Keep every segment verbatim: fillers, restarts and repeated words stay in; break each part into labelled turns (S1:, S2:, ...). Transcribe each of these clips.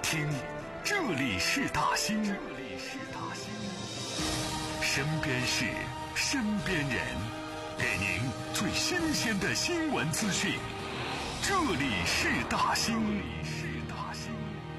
S1: 听，这里是大兴，这里是大兴，身边事，身边人，给您最新鲜的新闻资讯。这里是大兴，这里是大兴。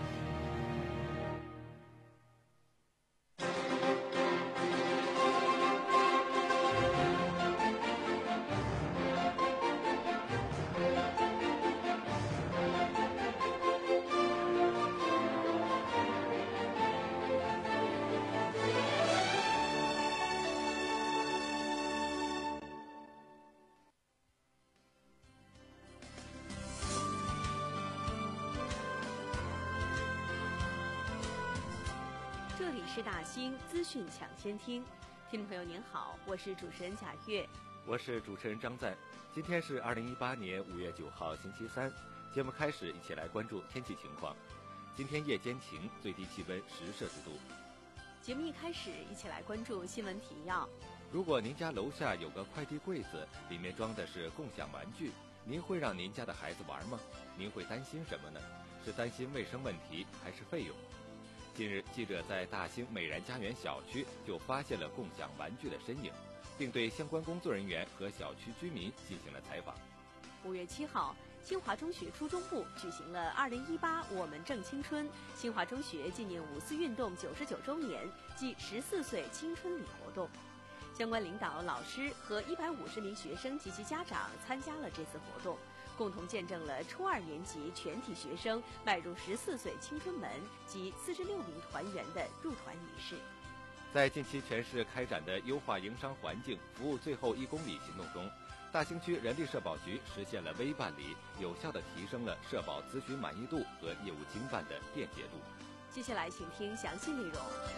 S2: 这里是大兴资讯抢先听，听众朋友您好，我是主持人贾月，
S3: 我是主持人张赞。今天是二零一八年五月九号星期三，节目开始，一起来关注天气情况。今天夜间晴，最低气温十摄氏度。
S2: 节目一开始，一起来关注新闻提要。
S3: 如果您家楼下有个快递柜子，里面装的是共享玩具，您会让您家的孩子玩吗？您会担心什么呢？是担心卫生问题还是费用？近日，记者在大兴美然家园小区就发现了共享玩具的身影，并对相关工作人员和小区居民进行了采访。
S2: 五月七号，清华中学初中部举行了二零一八我们正青春清华中学纪念五四运动九十九周年暨十四岁青春礼活动。相关领导、老师和一百五十名学生及其家长参加了这次活动，共同见证了初二年级全体学生迈入十四岁青春门及四十六名团员的入团仪式。
S3: 在近期全市开展的优化营商环境服务最后一公里行动中，大兴区人力社保局实现了微办理，有效地提升了社保咨询满意度和业务经办的便捷度。
S2: 接下来请听详细内容。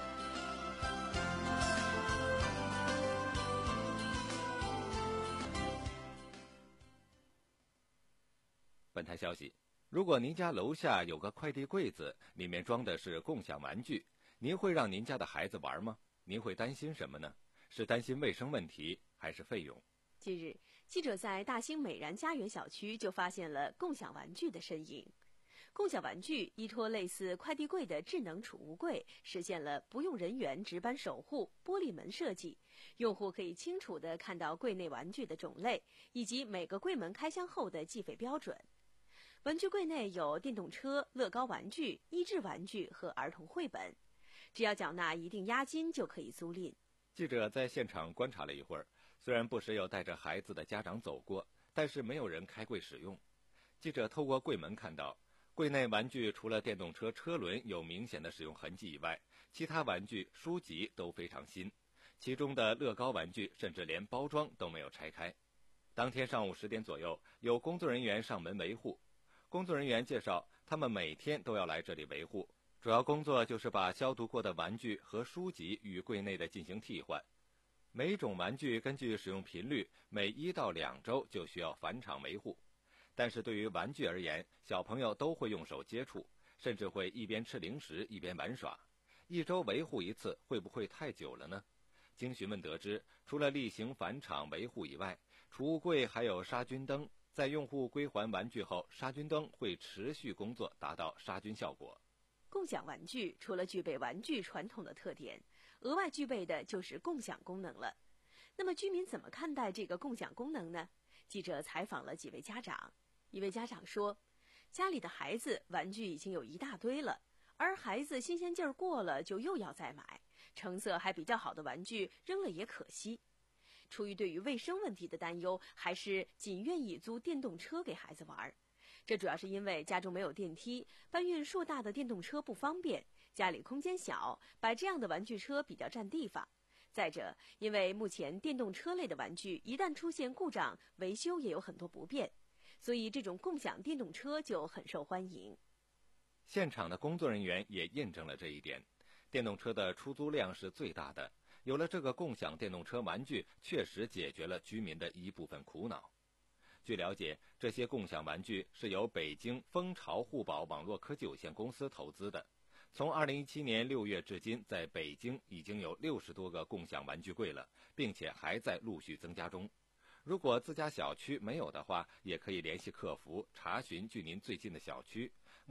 S3: 本台消息，如果您家楼下有个快递柜子，里面装的是共享玩具，您会让您家的孩子玩吗？您会担心什么呢？是担心卫生问题还是费用？
S2: 近日，记者在大兴美然家园小区就发现了共享玩具的身影。共享玩具依托类似快递柜的智能储物柜，实现了不用人员值班守护、玻璃门设计，用户可以清楚地看到柜内玩具的种类以及每个柜门开箱后的计费标准。玩具柜内有电动车、乐高玩具、益智玩具和儿童绘本，只要缴纳一定押金就可以租赁。
S3: 记者在现场观察了一会儿，虽然不时有带着孩子的家长走过，但是没有人开柜使用。记者透过柜门看到，柜内玩具除了电动车车轮有明显的使用痕迹以外，其他玩具、书籍都非常新，其中的乐高玩具甚至连包装都没有拆开。当天上午十点左右，有工作人员上门维护。工作人员介绍，他们每天都要来这里维护，主要工作就是把消毒过的玩具和书籍与柜内的进行替换。每种玩具根据使用频率，每一到两周就需要返厂维护。但是对于玩具而言，小朋友都会用手接触，甚至会一边吃零食一边玩耍。一周维护一次，会不会太久了呢？经询问得知，除了例行返厂维护以外，储物柜还有杀菌灯，在用户归还玩具后，杀菌灯会持续工作，达到杀菌效果。
S2: 共享玩具除了具备玩具传统的特点，额外具备的就是共享功能了。那么居民怎么看待这个共享功能呢？记者采访了几位家长，一位家长说，家里的孩子玩具已经有一大堆了，而孩子新鲜劲儿过了就又要再买，成色还比较好的玩具扔了也可惜。出于对于卫生问题的担忧，还是仅愿意租电动车给孩子玩。这主要是因为家中没有电梯，搬运硕大的电动车不方便，家里空间小，摆这样的玩具车比较占地方。再者，因为目前电动车类的玩具一旦出现故障，维修也有很多不便，所以这种共享电动车就很受欢迎。
S3: 现场的工作人员也印证了这一点，电动车的出租量是最大的，有了这个共享电动车玩具，确实解决了居民的一部分苦恼。据了解，这些共享玩具是由北京蜂巢互保网络科技有限公司投资的。从二零一七年六月至今，在北京已经有六十多个共享玩具柜了，并且还在陆续增加中。如果自家小区没有的话，也可以联系客服查询距您最近的小区。目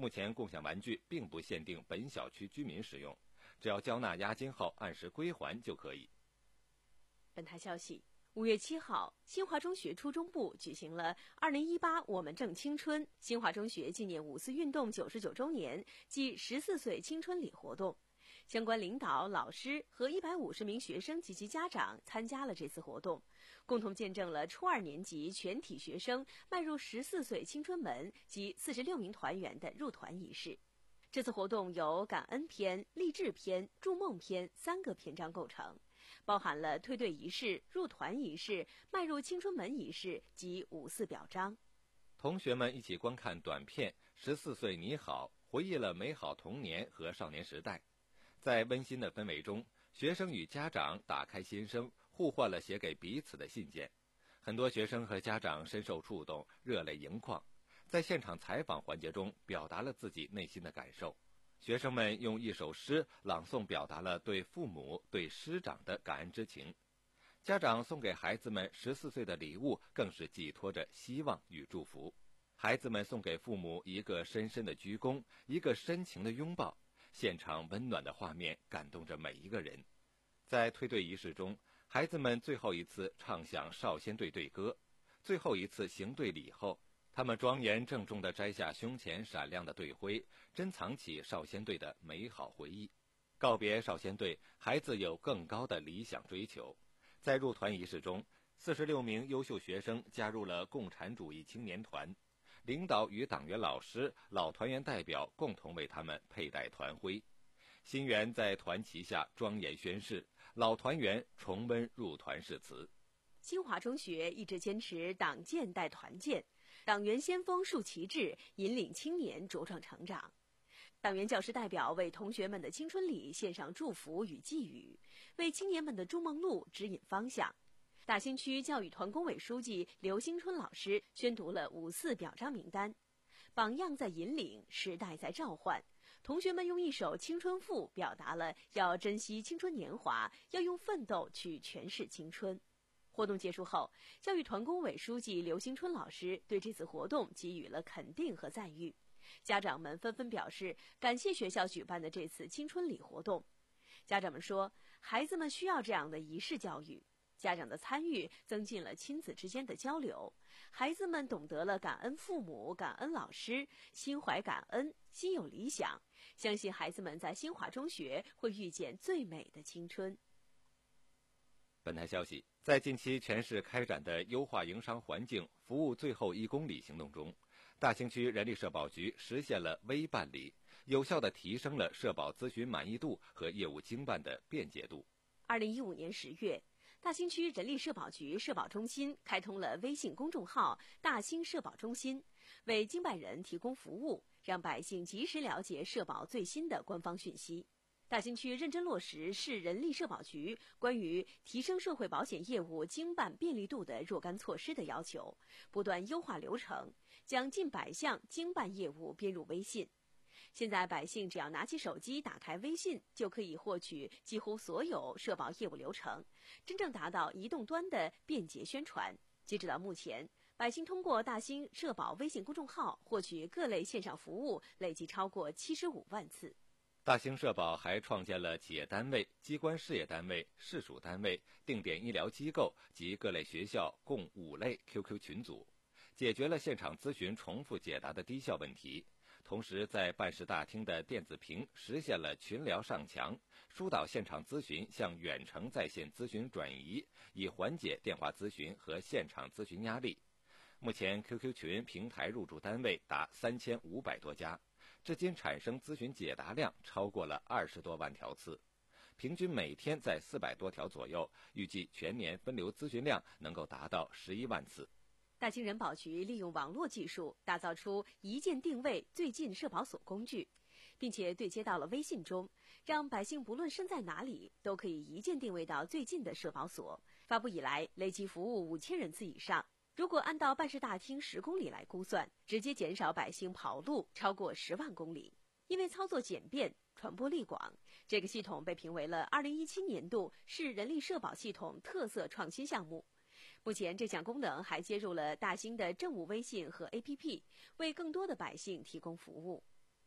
S3: 目前共享玩具并不限定本小区居民使用，只要交纳押金后按时归还就可以。
S2: 本台消息，五月七号，新华中学初中部举行了二零一八我们正青春新华中学纪念五四运动九十九周年暨十四岁青春礼活动。相关领导、老师和一百五十名学生及其家长参加了这次活动，共同见证了初二年级全体学生迈入十四岁青春门及四十六名团员的入团仪式。这次活动由感恩篇、励志篇、筑梦篇三个篇章构成，包含了退队仪式、入团仪式、迈入青春门仪式及五四表彰。
S3: 同学们一起观看短片《十四岁你好》，回忆了美好童年和少年时代。在温馨的氛围中，学生与家长打开心声，互换了写给彼此的信件。很多学生和家长深受触动，热泪盈眶，在现场采访环节中表达了自己内心的感受。学生们用一首诗朗诵表达了对父母、对师长的感恩之情。家长送给孩子们十四岁的礼物，更是寄托着希望与祝福。孩子们送给父母一个深深的鞠躬，一个深情的拥抱。现场温暖的画面感动着每一个人。在退队仪式中，孩子们最后一次唱响少先队队歌，最后一次行队礼后，他们庄严郑重地摘下胸前闪亮的队徽，珍藏起少先队的美好回忆。告别少先队，孩子有更高的理想追求。在入团仪式中，四十六名优秀学生加入了共产主义青年团。领导与党员老师、老团员代表共同为他们佩戴团徽，新员在团旗下庄严宣誓，老团员重温入团誓词。
S2: 新华中学一直坚持党建带团建，党员先锋树旗帜，引领青年茁壮成长。党员教师代表为同学们的青春礼献上祝福与寄语，为青年们的筑梦路指引方向。大兴区教育团工委书记刘兴春老师宣读了五四表彰名单，榜样在引领，时代在召唤。同学们用一首《青春赋》表达了要珍惜青春年华，要用奋斗去诠释青春。活动结束后，教育团工委书记刘兴春老师对这次活动给予了肯定和赞誉。家长们纷纷表示感谢学校举办的这次青春礼活动。家长们说，孩子们需要这样的仪式教育。家长的参与增进了亲子之间的交流，孩子们懂得了感恩父母、感恩老师，心怀感恩，心有理想，相信孩子们在新华中学会遇见最美的青春。
S3: 本台消息，在近期全市开展的优化营商环境服务最后一公里行动中，大兴区人力社保局实现了微办理，有效地提升了社保咨询满意度和业务经办的便捷度。
S2: 二零一五年十月，大兴区人力社保局社保中心开通了微信公众号“大兴社保中心”，为经办人提供服务，让百姓及时了解社保最新的官方讯息。大兴区认真落实市人力社保局关于提升社会保险业务经办便利度的若干措施的要求，不断优化流程，将近百项经办业务编入微信。现在百姓只要拿起手机打开微信，就可以获取几乎所有社保业务流程，真正达到移动端的便捷宣传。截止到目前，百姓通过大兴社保微信公众号获取各类线上服务累计超过七十五万次。
S3: 大兴社保还创建了企业单位、机关事业单位、市属单位、定点医疗机构及各类学校共五类 Q Q 群组，解决了现场咨询重复解答的低效问题。同时，在办事大厅的电子屏实现了群聊上墙，疏导现场咨询向远程在线咨询转移，以缓解电话咨询和现场咨询压力。目前 Q Q 群平台入驻单位达三千五百多家，至今产生咨询解答量超过了二十多万条次，平均每天在四百多条左右，预计全年分流咨询量能够达到十一万次。
S2: 大兴人保局利用网络技术打造出一键定位最近社保所工具，并且对接到了微信中，让百姓不论身在哪里都可以一键定位到最近的社保所。发布以来，累计服务五千人次以上。如果按照办事大厅十公里来估算，直接减少百姓跑路超过十万公里。因为操作简便、传播力广，这个系统被评为了二零一七年度市人力社保系统特色创新项目。目前，这项功能还接入了大兴的政务微信和 A P P， 为更多的百姓提供服务。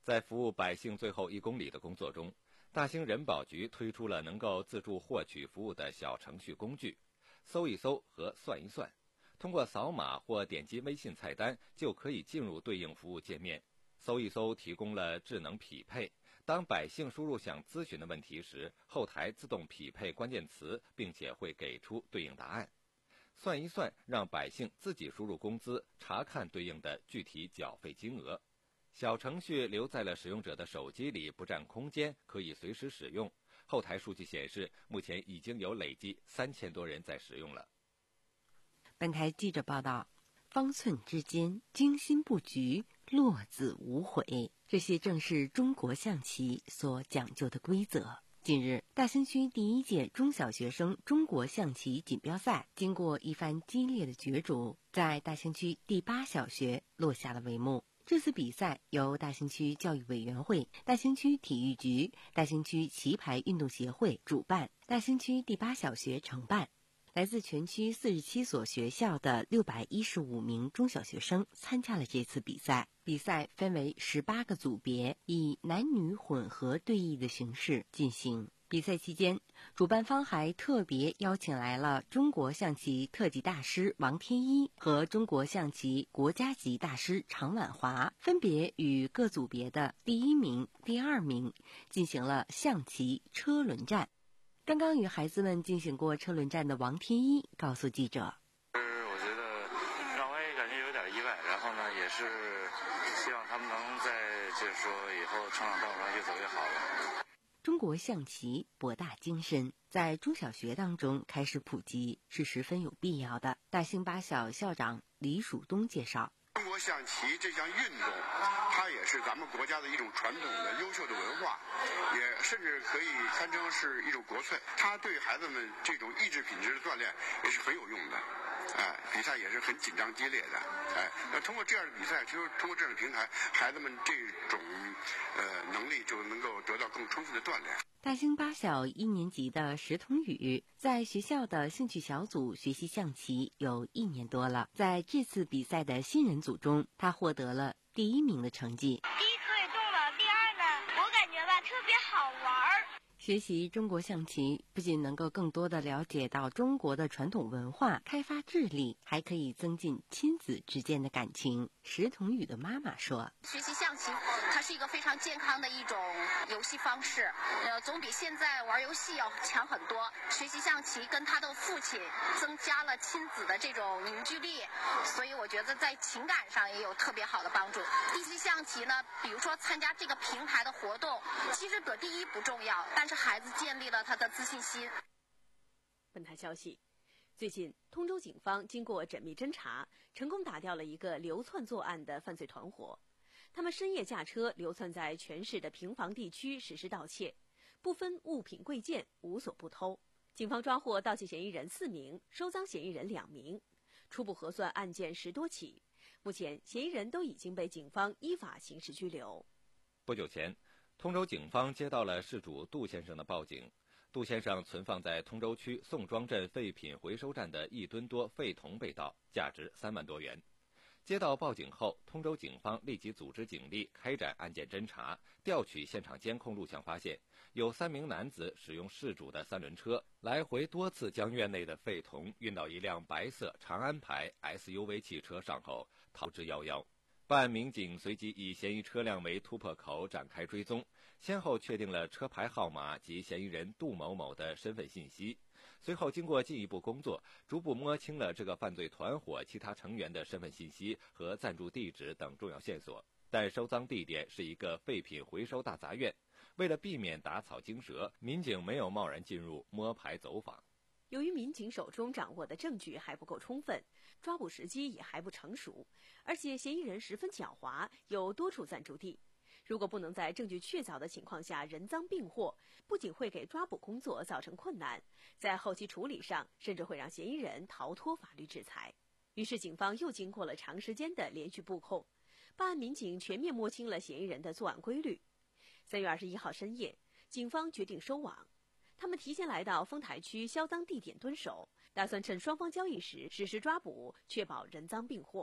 S3: 在服务百姓最后一公里的工作中，大兴人保局推出了能够自助获取服务的小程序工具，搜一搜和算一算，通过扫码或点击微信菜单就可以进入对应服务界面。搜一搜提供了智能匹配，当百姓输入想咨询的问题时，后台自动匹配关键词，并且会给出对应答案。算一算让百姓自己输入工资，查看对应的具体缴费金额。小程序留在了使用者的手机里，不占空间，可以随时使用。后台数据显示，目前已经有累计三千多人在使用了。
S4: 本台记者报道，方寸之间，精心布局，落子无悔，这些正是中国象棋所讲究的规则。近日，大兴区第一届中小学生中国象棋锦标赛经过一番激烈的角逐，在大兴区第八小学落下了帷幕。这次比赛由大兴区教育委员会、大兴区体育局、大兴区棋牌运动协会主办，大兴区第八小学承办。来自全区四十七所学校的六百一十五名中小学生参加了这次比赛。比赛分为十八个组别，以男女混合对弈的形式进行。比赛期间，主办方还特别邀请来了中国象棋特级大师王天一和中国象棋国家级大师常婉华，分别与各组别的第一名、第二名进行了象棋车轮战。刚刚与孩子们进行过车轮战的王天一告诉记者：“
S5: 我觉得让我也感觉有点意外，然后呢，也是希望他们能在就是说以后成长道路上越走越好了。”
S4: 中国象棋博大精深，在中小学当中开始普及是十分有必要的。大兴八小校长李蜀东介绍，
S6: 中国象棋这项运动，它也是咱们国家的一种传统的优秀的文化，也甚至可以堪称是一种国粹。它对孩子们这种意志品质的锻炼也是很有用的。哎，比赛也是很紧张激烈的。哎，那通过这样的比赛，就是通过这样的平台，孩子们这种呃能力就能够得到更充分的锻炼。
S4: 大兴八小一年级的石童宇在学校的兴趣小组学习象棋有一年多了，在这次比赛的新人组中，他获得了第一名的成绩。
S7: 第一次中了，第二呢，我感觉吧特别好玩儿。
S4: 学习中国象棋不仅能够更多的了解到中国的传统文化，开发智力，还可以增进亲子之间的感情。石童宇的妈妈说，
S8: 学习象棋它是一个非常健康的一种游戏方式，呃，总比现在玩游戏要强很多。学习象棋跟他的父亲增加了亲子的这种凝聚力，所以我觉得在情感上也有特别好的帮助。学习象棋呢，比如说参加这个平台的活动，其实得第一不重要，但是孩子建立了他的自信心。
S2: 本台消息，最近通州警方经过缜密侦查，成功打掉了一个流窜作案的犯罪团伙。他们深夜驾车流窜在全市的平房地区实施盗窃，不分物品贵贱，无所不偷。警方抓获盗窃嫌疑人四名，收赃嫌疑人两名，初步核算案件十多起。目前嫌疑人都已经被警方依法刑事拘留。
S3: 不久前，通州警方接到了事主杜先生的报警。杜先生存放在通州区宋庄镇废品回收站的一吨多废铜被盗，价值三万多元。接到报警后，通州警方立即组织警力开展案件侦查，调取现场监控录像，发现有三名男子使用事主的三轮车，来回多次将院内的废铜运到一辆白色长安牌 S U V 汽车上后逃之夭夭。办案民警随即以嫌疑车辆为突破口展开追踪，先后确定了车牌号码及嫌疑人杜某某的身份信息。随后经过进一步工作，逐步摸清了这个犯罪团伙其他成员的身份信息和暂住地址等重要线索。但收赃地点是一个废品回收大杂院，为了避免打草惊蛇，民警没有贸然进入摸排走访。
S2: 由于民警手中掌握的证据还不够充分，抓捕时机也还不成熟，而且嫌疑人十分狡猾，有多处暂住地。如果不能在证据确凿的情况下人赃并获，不仅会给抓捕工作造成困难，在后期处理上甚至会让嫌疑人逃脱法律制裁。于是警方又经过了长时间的连续布控，办案民警全面摸清了嫌疑人的作案规律。三月二十一号深夜，警方决定收网。他们提前来到丰台区销赃地点蹲守，打算趁双方交易时实施抓捕，确保人赃并获。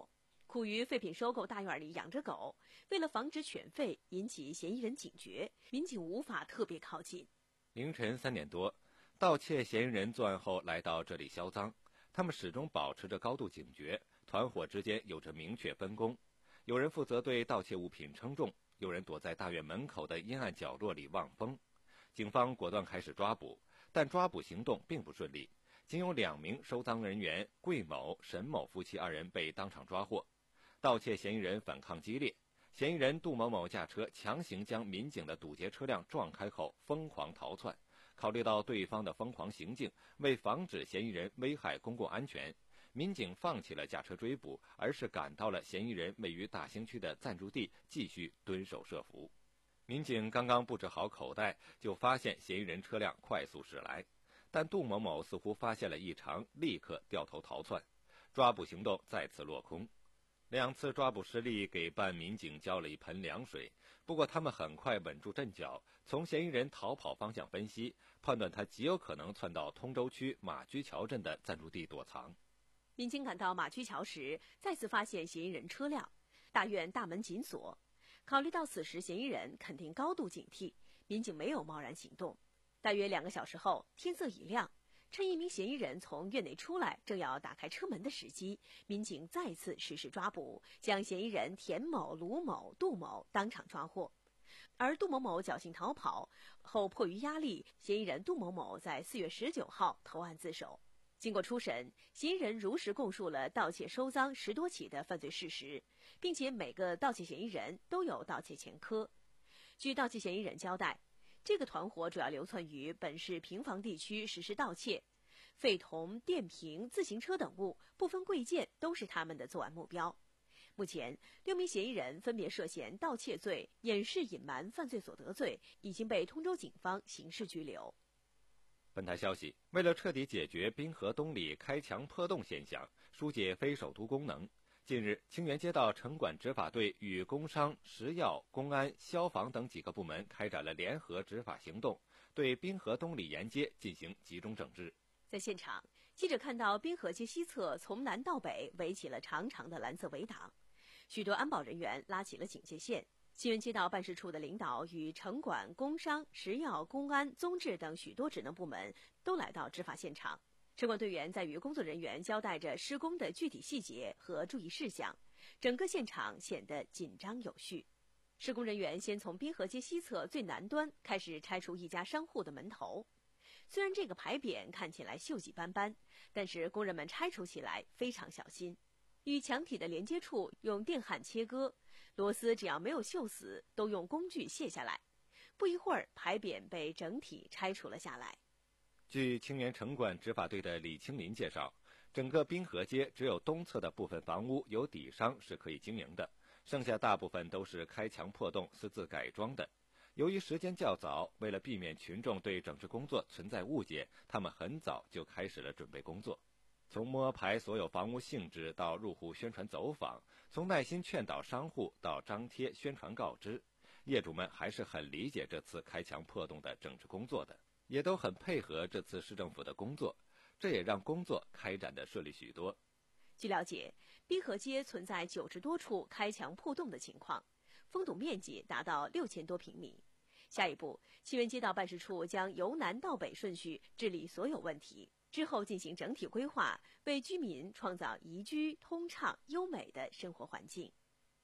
S2: 苦于废品收购大院里养着狗，为了防止犬吠引起嫌疑人警觉，民警无法特别靠近。
S3: 凌晨三点多，盗窃嫌疑人作案后来到这里销赃，他们始终保持着高度警觉，团伙之间有着明确分工，有人负责对盗窃物品称重，有人躲在大院门口的阴暗角落里望风。警方果断开始抓捕，但抓捕行动并不顺利，仅有两名收赃人员桂某、沈某夫妻二人被当场抓获。盗窃嫌疑人反抗激烈，嫌疑人杜某某驾车强行将民警的堵截车辆撞开后疯狂逃窜。考虑到对方的疯狂行径，为防止嫌疑人危害公共安全，民警放弃了驾车追捕，而是赶到了嫌疑人位于大兴区的暂住地，继续蹲守设伏。民警刚刚布置好口袋，就发现嫌疑人车辆快速驶来，但杜某某似乎发现了异常，立刻掉头逃窜，抓捕行动再次落空。两次抓捕失利，给办案民警浇了一盆凉水。不过他们很快稳住阵脚，从嫌疑人逃跑方向分析，判断他极有可能窜到通州区马驹桥镇的暂住地躲藏。
S2: 民警赶到马驹桥时，再次发现嫌疑人车辆，大院大门紧锁。考虑到此时嫌疑人肯定高度警惕，民警没有贸然行动。大约两个小时后，天色已亮，趁一名嫌疑人从院内出来，正要打开车门的时机，民警再次实施抓捕，将嫌疑人田某、卢某、杜某当场抓获。而杜某某侥幸逃跑后，迫于压力，嫌疑人杜某某在四月十九号投案自首。经过初审，嫌疑人如实供述了盗窃收赃十多起的犯罪事实，并且每个盗窃嫌疑人都有盗窃前科。据盗窃嫌疑人交代，这个团伙主要流窜于本市平房地区实施盗窃，废铜、电瓶、自行车等物，部分贵贱都是他们的作案目标。目前，六名嫌疑人分别涉嫌盗窃罪、掩饰隐瞒犯罪所得罪，已经被通州警方刑事拘留。
S3: 本台消息，为了彻底解决滨河东里开墙破洞现象，疏解非首都功能，近日，清源街道城管执法队与工商、食药、公安、消防等几个部门开展了联合执法行动，对滨河东里沿街进行集中整治。
S2: 在现场，记者看到滨河街西侧从南到北围起了长长的蓝色围挡，许多安保人员拉起了警戒线。清源街道办事处的领导与城管、工商、食药、公安、综治等许多职能部门都来到执法现场。城管队员在与工作人员交代着施工的具体细节和注意事项，整个现场显得紧张有序。施工人员先从滨河街西侧最南端开始拆除一家商户的门头。虽然这个牌匾看起来锈迹斑斑，但是工人们拆除起来非常小心。与墙体的连接处用电焊切割，螺丝只要没有锈死，都用工具卸下来。不一会儿，牌匾被整体拆除了下来。
S3: 据清源城管执法队的李清林介绍，整个滨河街只有东侧的部分房屋有底商是可以经营的，剩下大部分都是开墙破洞私自改装的。由于时间较早，为了避免群众对整治工作存在误解，他们很早就开始了准备工作。从摸排所有房屋性质到入户宣传走访，从耐心劝导商户到张贴宣传告知，业主们还是很理解这次开墙破洞的整治工作的，也都很配合这次市政府的工作，这也让工作开展得顺利许多。
S2: 据了解，滨河街存在九十多处开墙破洞的情况，封堵面积达到六千多平米。下一步，清源街道办事处将由南到北顺序治理所有问题，之后进行整体规划，为居民创造宜居、通畅、优美的生活环境。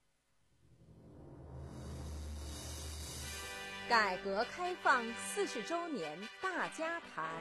S9: 改革开放四十周年大家谈。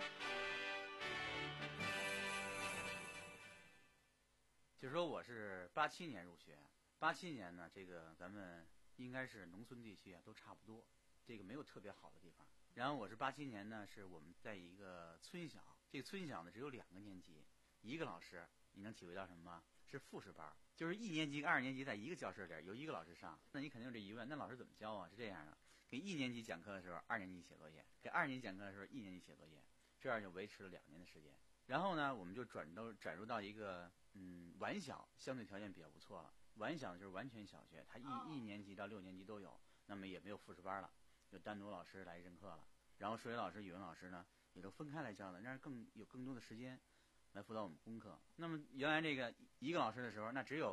S10: 就说我是八七年入学，八七年呢，这个咱们应该是农村地区啊都差不多，这个没有特别好的地方。然后我是八七年呢，是我们在一个村小，这个村小呢只有两个年级，一个老师，你能体会到什么吗？是复式班，就是一年级、二年级在一个教室里有一个老师上。那你肯定有这疑问，那老师怎么教啊？是这样的，给一年级讲课的时候，二年级写作业；给二年级讲课的时候，一年级写作业，这样就维持了两年的时间。然后呢，我们就转到转入到一个嗯晚小，相对条件比较不错了。晚小就是完全小学，它一一年级到六年级都有，那么也没有复式班了，就单独老师来任课了。然后数学老师、语文老师呢，也都分开来教了，让更有更多的时间来辅导我们功课。那么原来这个一个老师的时候，那只有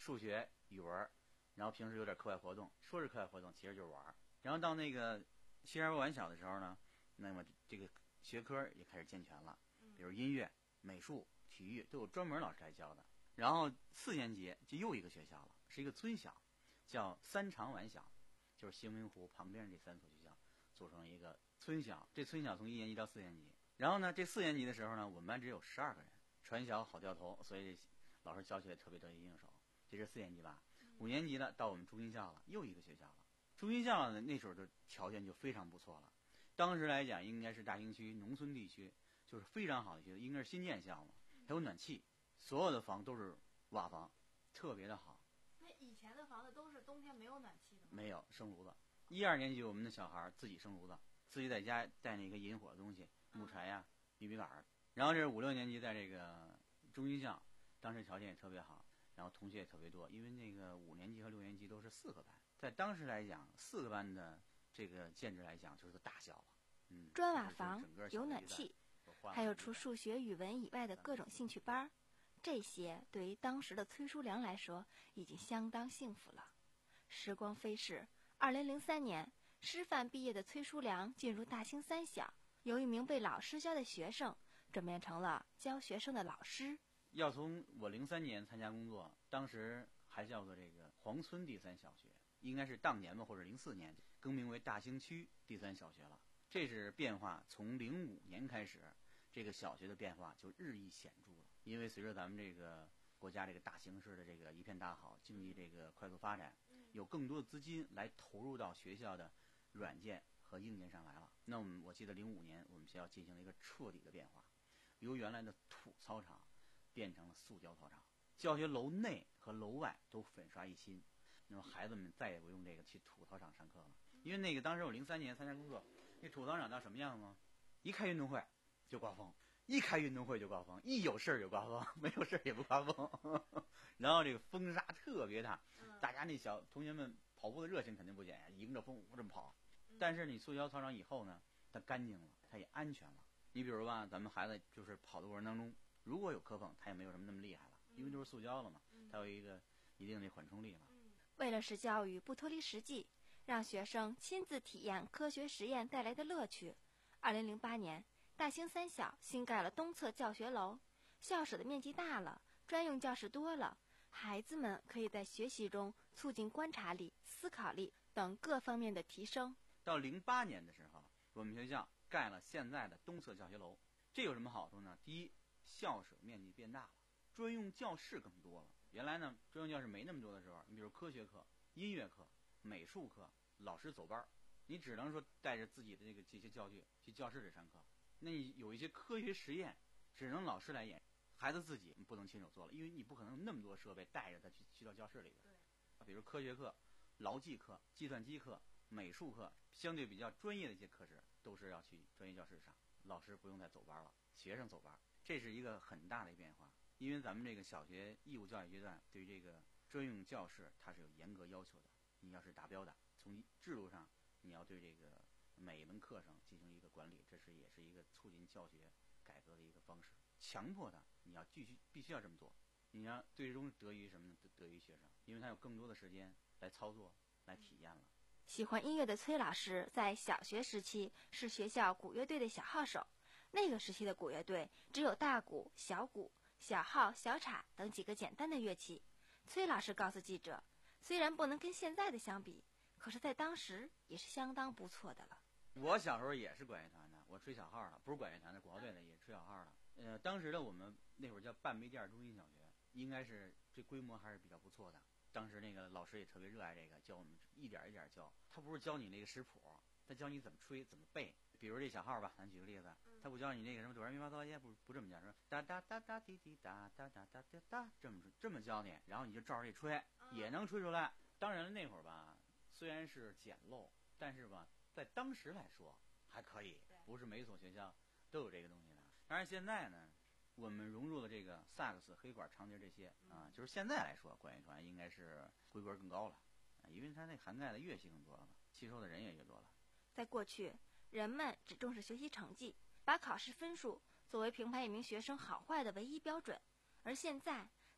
S10: 数学、语文，然后平时有点课外活动，说是课外活动，其实就是玩。然后到那个西二晚小的时候呢，那么这个学科也开始健全了，比如音乐、美术、体育都有专门老师来教的。然后四年级就又一个学校了，是一个村小，叫三长晚小，就是兴明湖旁边这三所学校组成一个村小。这村小从一年级到四年级，然后呢，这四年级的时候呢，我们班只有十二个人，传小好掉头，所以老师教起来特别得心应手。这是四年级吧？五年级了，到我们中心校了，又一个学校了。中心校呢，那时候的条件就非常不错了，当时来讲应该是大兴区农村地区，就是非常好的学校，应该是新建校嘛，还有暖气，所有的房都是瓦房，特别的好。
S11: 那以前的房子都是冬天没有暖气的吗？
S10: 没有，生炉子。一二年级我们的小孩自己生炉子，自己在家带那个引火的东西，木柴呀、玉米杆儿。然后这五六年级在这个中心校，当时条件也特别好，然后同学也特别多，因为那个五年级和六年级都是四个班，在当时来讲，四个班的这个建制来讲就是个大校了。嗯，
S12: 砖瓦房，有暖气，还有除数学、语文以外的各种兴趣班，这些对于当时的崔淑良来说已经相当幸福了。时光飞逝，二零零三年，师范毕业的崔淑良进入大兴三小，由一名被老师教的学生转变成了教学生的老师。
S10: 要从我零三年参加工作，当时还叫做这个黄村第三小学，应该是当年吧，或者零四年更名为大兴区第三小学了。这是变化，从零五年开始，这个小学的变化就日益显著了。因为随着咱们这个国家这个大形势的这个一片大好，经济这个快速发展，有更多的资金来投入到学校的软件和硬件上来了。那我们我记得零五年我们学校进行了一个彻底的变化，由原来的土操场变成了塑胶操场，教学楼内和楼外都粉刷一新。那么孩子们再也不用这个去土操场上课了，因为那个当时我零三年参加工作，那土操场到什么样吗？一开运动会就刮风，一开运动会就刮风，一有事儿就刮风，没有事儿也不刮风。然后这个风沙特别大，大家那小同学们跑步的热情肯定不减呀，迎着风这么跑。但是你塑胶操场以后呢，它干净了，它也安全了。你比如吧，咱们孩子就是跑的过程当中，如果有磕碰，它也没有什么那么厉害了，因为都是塑胶了嘛，它有一个一定的缓冲力了。
S12: 为了使教育不脱离实际，让学生亲自体验科学实验带来的乐趣，二零零八年，大兴三小新盖了东侧教学楼，校舍的面积大了，专用教室多了，孩子们可以在学习中促进观察力、思考力等各方面的提升。
S10: 到零八年的时候，我们学校盖了现在的东侧教学楼，这有什么好处呢？第一，校舍面积变大了，专用教室更多了。原来呢，专用教室没那么多的时候，你比如科学课、音乐课、美术课，老师走班，你只能说带着自己的这个这些教具去教室里上课。那你有一些科学实验，只能老师来演，孩子自己不能亲手做了，因为你不可能那么多设备带着他去去到教室里边。比如科学课、劳技课、计算机课、美术课，相对比较专业的一些课时，都是要去专业教室上，老师不用再走班了，学生走班，这是一个很大的变化。因为咱们这个小学义务教育阶段对于这个专用教室它是有严格要求的，你要是达标的，从制度上你要对这个每一门课程进行一个管理，这是也是一个促进教学改革的一个方式。强迫的你要继续必须要这么做，你要最终得于什么呢？得于学生，因为他有更多的时间来操作、来体验了。
S12: 喜欢音乐的崔老师在小学时期是学校鼓乐队的小号手，那个时期的鼓乐队只有大鼓、小鼓、小号、小镲等几个简单的乐器。崔老师告诉记者，虽然不能跟现在的相比，可是在当时也是相当不错的了。
S10: 我小时候也是管乐团的，我吹小号的，不是管乐团的，鼓号队的也吹小号的。呃，当时的我们那会儿叫半杯店中心小学，应该是这规模还是比较不错的。当时那个老师也特别热爱这个，教我们一点一点教。他不是教你那个识谱，他教你怎么吹，怎么背。比如这小号吧，咱举个例子，他不教你那个什么哆来咪发嗦拉西，不不这么教，说哒哒哒哒滴滴哒哒哒哒哒哒，这么这么教你，然后你就照着这吹，也能吹出来。当然了，那会儿吧，虽然是简陋，但是吧，在当时来说还可以，不是每一所学校都有这个东西的。当然现在呢，我们融入了这个萨克斯、黑管、长笛这些啊，就是现在来说，管乐团应该是规格更高了，啊，因为它那涵盖的乐器更多了嘛，吸收的人也越多了。
S12: 在过去，人们只重视学习成绩，把考试分数作为评判一名学生好坏的唯一标准，而现在，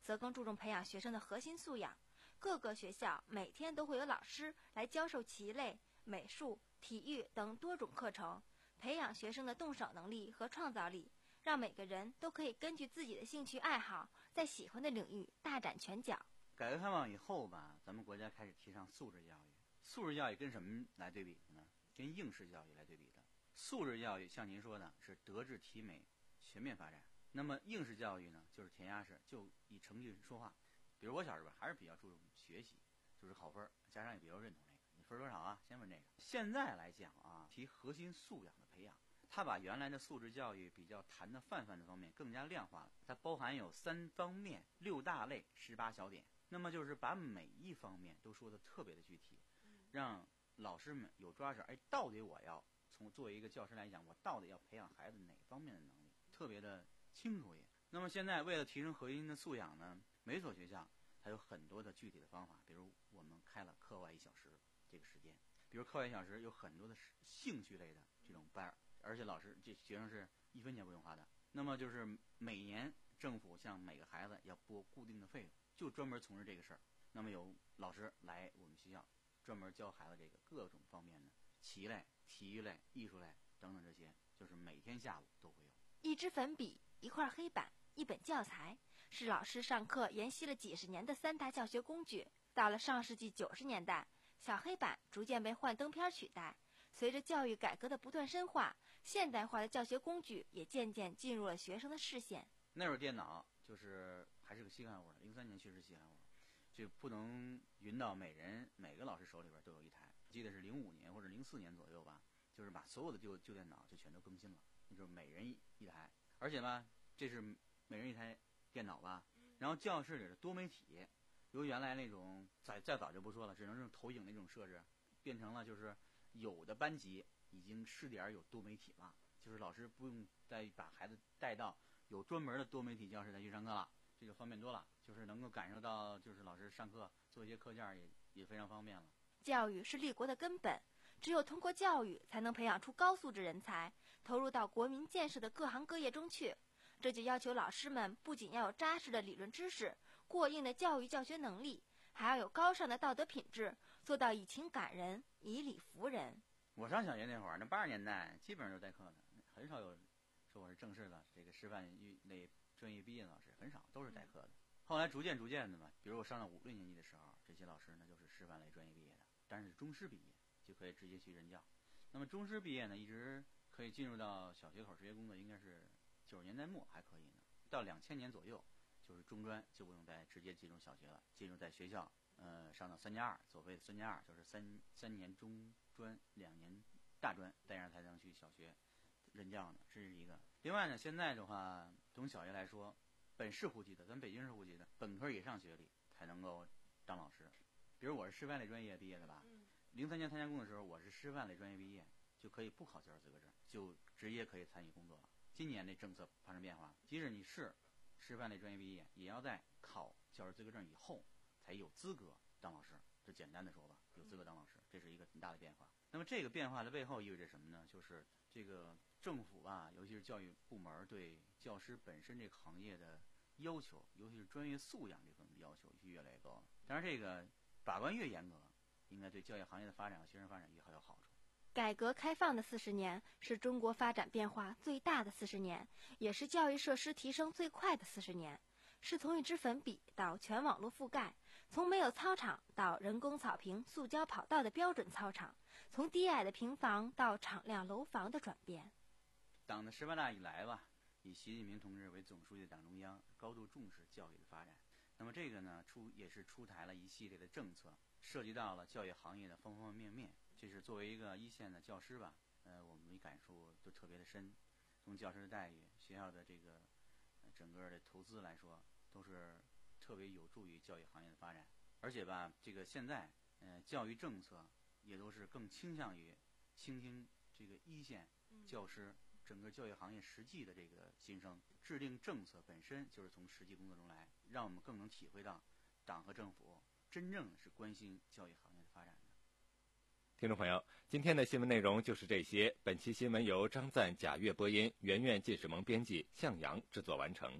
S12: 则更注重培养学生的核心素养。各个学校每天都会有老师来教授棋类、美术、体育等多种课程，培养学生的动手能力和创造力，让每个人都可以根据自己的兴趣爱好，在喜欢的领域大展拳脚。
S10: 改革开放以后吧，咱们国家开始提倡素质教育。素质教育跟什么来对比的呢？跟应试教育来对比的。素质教育像您说的是德智体美全面发展，那么应试教育呢，就是填鸭式，就以成绩说话。比如我小时候还是比较注重学习，就是考分，家长也比较认同这个，你分多少啊？先问这个。现在来讲啊，提核心素养的培养，它把原来的素质教育比较谈的泛泛的方面更加量化了，它包含有三方面、六大类、十八小点。那么就是把每一方面都说的特别的具体，让老师们有抓手。哎，到底我要从作为一个教师来讲，我到底要培养孩子哪方面的能力，特别的清楚也。那么现在为了提升核心的素养呢，每所学校它有很多的具体的方法，比如我们开了课外一小时这个时间，比如课外一小时有很多的兴趣类的这种班，而且老师这学生是一分钱不用花的。那么就是每年政府向每个孩子要拨固定的费用，就专门从事这个事儿。那么有老师来我们学校专门教孩子这个各种方面的棋类、体育类、艺术类等等，这些就是每天下午都会有。
S12: 一支粉笔、一块黑板、一本教材，是老师上课沿袭了几十年的三大教学工具。到了上世纪九十年代，小黑板逐渐被幻灯片取代。随着教育改革的不断深化，现代化的教学工具也渐渐进入了学生的视线。
S10: 那会儿电脑就是还是个稀罕物，零三年确实稀罕物，就不能匀到每人每个老师手里边都有一台。记得是零五年或者零四年左右吧，就是把所有的旧旧电脑就全都更新了，就是每人一一台。而且吧，这是每人一台电脑吧，然后教室里的多媒体，由原来那种再再早就不说了，只能用投影那种设置，变成了就是有的班级已经试点有多媒体了，就是老师不用再把孩子带到有专门的多媒体教室再去上课了，这就方便多了，就是能够感受到就是老师上课做一些课件也也非常方便了。
S12: 教育是立国的根本，只有通过教育才能培养出高素质人才，投入到国民建设的各行各业中去。这就要求老师们不仅要有扎实的理论知识、过硬的教育教学能力，还要有高尚的道德品质，做到以情感人、以理服人。
S10: 我上小学那会儿，那八十年代基本上都代课的，很少有说我是正式的这个师范类专业毕业的老师，很少，都是代课的。后来逐渐逐渐的嘛，比如我上了五六年级的时候，这些老师呢就是师范类专业毕业的，但是中师毕业就可以直接去任教。那么中师毕业呢，一直可以进入到小学口职业工作，应该是九十年代末还可以呢。到两千年左右，就是中专就不用再直接进入小学了，进入在学校，呃，上到三加二，所谓的三加二就是三三年中专，两年大专，这样才能去小学任教呢，这是一个。另外呢，现在的话，从小学来说，本市户籍的，咱北京市户籍的本科以上学历才能够当老师。比如我是师范类专业毕业的吧，零三年参加工的时候，我是师范类专业毕业，就可以不考教师资格证，就直接可以参与工作了。今年这政策发生变化，即使你是师范类专业毕业，也要在考教师资格证以后才有资格当老师。这简单的说吧，有资格当老师，这是一个很大的变化。那么这个变化的背后意味着什么呢？就是这个政府啊，尤其是教育部门对教师本身这个行业的要求，尤其是专业素养这方面的要求越来越高了。当然，这个把关越严格，应该对教育行业的发展和学生发展越好有好处。
S12: 改革开放的四十年是中国发展变化最大的四十年，也是教育设施提升最快的四十年。是从一支粉笔到全网络覆盖，从没有操场到人工草坪、塑胶跑道的标准操场，从低矮的平房到敞亮楼房的转变。
S10: 党的十八大以来吧，以习近平同志为总书记的党中央高度重视教育的发展。那么这个呢，出也是出台了一系列的政策，涉及到了教育行业的方方面面。这是作为一个一线的教师吧，呃，我们感触都特别的深。从教师的待遇、学校的这个、呃、整个的投资来说，都是特别有助于教育行业的发展。而且吧，这个现在，呃，教育政策也都是更倾向于倾听这个一线教师、整个教育行业实际的这个心声。制定政策本身就是从实际工作中来，让我们更能体会到党和政府真正是关心教育行业的发展的。
S3: 听众朋友，今天的新闻内容就是这些。本期新闻由张赞、贾月播音，圆圆、纪世萌编辑，向阳制作完成。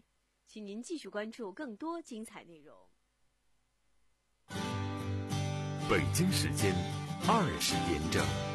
S2: 请您继续关注更多精彩内容。
S1: 北京时间二十点整。